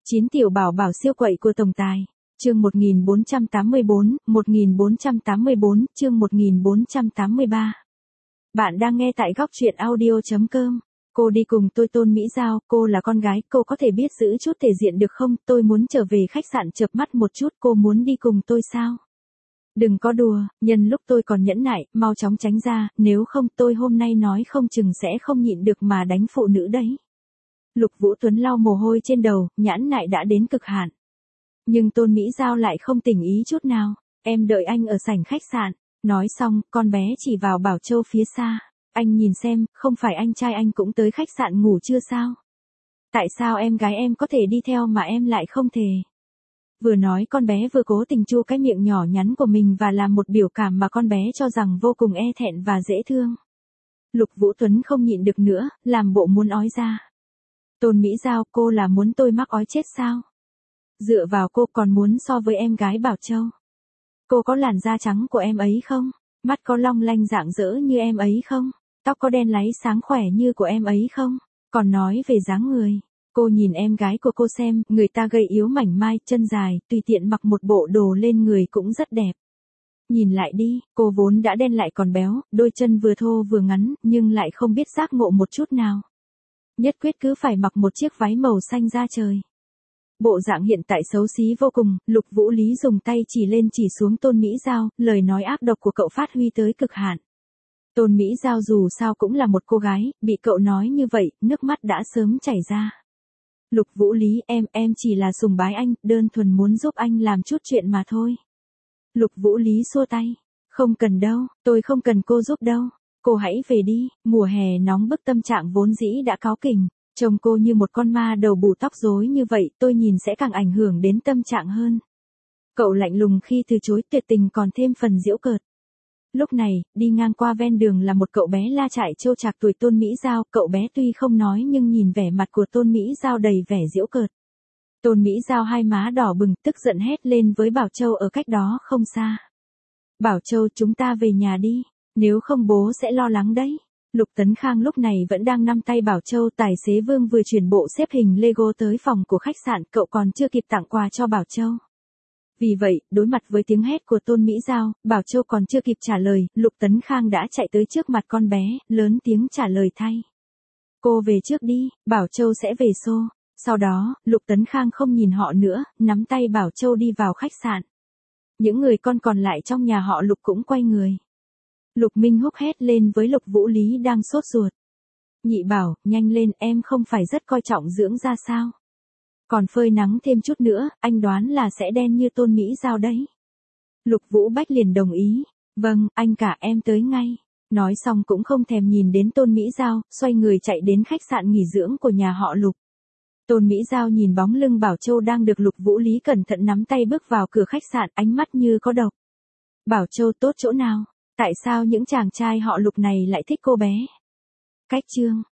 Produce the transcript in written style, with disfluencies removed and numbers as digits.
9 tiểu bảo bảo siêu quậy của tổng tài. Chương 1484, chương 1483. Bạn đang nghe tại góc truyện audio.com. Cô đi cùng tôi Tôn Mỹ Giao, cô là con gái, cô có thể biết giữ chút thể diện được không? Tôi muốn trở về khách sạn chợp mắt một chút, cô muốn đi cùng tôi sao? Đừng có đùa, nhân lúc tôi còn nhẫn nại, mau chóng tránh ra, nếu không tôi hôm nay nói không chừng sẽ không nhịn được mà đánh phụ nữ đấy. Lục Vũ Tuấn lau mồ hôi trên đầu, nhãn nại đã đến cực hạn. Nhưng Tôn Mỹ Giao lại không tình ý chút nào, em đợi anh ở sảnh khách sạn. Nói xong, con bé chỉ vào Bảo Châu phía xa. Anh nhìn xem, không phải anh trai anh cũng tới khách sạn ngủ chưa sao? Tại sao em gái em có thể đi theo mà em lại không thể? Vừa nói con bé vừa cố tình chu cái miệng nhỏ nhắn của mình và làm một biểu cảm mà con bé cho rằng vô cùng e thẹn và dễ thương. Lục Vũ Tuấn không nhịn được nữa, làm bộ muốn ói ra. Tôn Mỹ Giao, cô là muốn tôi mắc ói chết sao? Dựa vào cô còn muốn so với em gái Bảo Châu. Cô có làn da trắng của em ấy không? Mắt có long lanh rạng rỡ như em ấy không? Tóc có đen láy sáng khỏe như của em ấy không? Còn nói về dáng người, cô nhìn em gái của cô xem, người ta gầy yếu mảnh mai, chân dài, tùy tiện mặc một bộ đồ lên người cũng rất đẹp. Nhìn lại đi, cô vốn đã đen lại còn béo, đôi chân vừa thô vừa ngắn, nhưng lại không biết giác ngộ một chút nào. Nhất quyết cứ phải mặc một chiếc váy màu xanh da trời. Bộ dạng hiện tại xấu xí vô cùng, Lục Vũ Lý dùng tay chỉ lên chỉ xuống Tôn Mỹ Giao, lời nói ác độc của cậu phát huy tới cực hạn. Tôn Mỹ Giao dù sao cũng là một cô gái, bị cậu nói như vậy, nước mắt đã sớm chảy ra. Lục Vũ Lý, em chỉ là sùng bái anh, đơn thuần muốn giúp anh làm chút chuyện mà thôi. Lục Vũ Lý xua tay, không cần đâu, tôi không cần cô giúp đâu. Cô hãy về đi, mùa hè nóng bức tâm trạng vốn dĩ đã cáu kỉnh. Trông cô như một con ma đầu bù tóc rối như vậy, tôi nhìn sẽ càng ảnh hưởng đến tâm trạng hơn. Cậu lạnh lùng khi từ chối, tuyệt tình còn thêm phần giễu cợt. Lúc này, đi ngang qua ven đường là một cậu bé la trại trâu trạc tuổi Tôn Mỹ Giao, cậu bé tuy không nói nhưng nhìn vẻ mặt của Tôn Mỹ Giao đầy vẻ giễu cợt. Tôn Mỹ Giao hai má đỏ bừng, tức giận hét lên với Bảo Châu ở cách đó không xa. Bảo Châu, chúng ta về nhà đi, nếu không bố sẽ lo lắng đấy. Lục Tấn Khang lúc này vẫn đang nắm tay Bảo Châu, tài xế Vương vừa chuyển bộ xếp hình Lego tới phòng của khách sạn, cậu còn chưa kịp tặng quà cho Bảo Châu. Vì vậy, đối mặt với tiếng hét của Tôn Mỹ Giao, Bảo Châu còn chưa kịp trả lời, Lục Tấn Khang đã chạy tới trước mặt con bé, lớn tiếng trả lời thay. Cô về trước đi, Bảo Châu sẽ về xô. Sau đó, Lục Tấn Khang không nhìn họ nữa, nắm tay Bảo Châu đi vào khách sạn. Những người con còn lại trong nhà họ Lục cũng quay người. Lục Minh Húc hét lên với Lục Vũ Lý đang sốt ruột. Nhị Bảo, nhanh lên, em không phải rất coi trọng dưỡng da sao? Còn phơi nắng thêm chút nữa, anh đoán là sẽ đen như Tôn Mỹ Giao đấy. Lục Vũ Bách liền đồng ý. Vâng, anh cả, em tới ngay. Nói xong cũng không thèm nhìn đến Tôn Mỹ Giao, xoay người chạy đến khách sạn nghỉ dưỡng của nhà họ Lục. Tôn Mỹ Giao nhìn bóng lưng Bảo Châu đang được Lục Vũ Lý cẩn thận nắm tay bước vào cửa khách sạn, ánh mắt như có độc. Bảo Châu tốt chỗ nào? Tại sao những chàng trai họ Lục này lại thích cô bé? Cách chương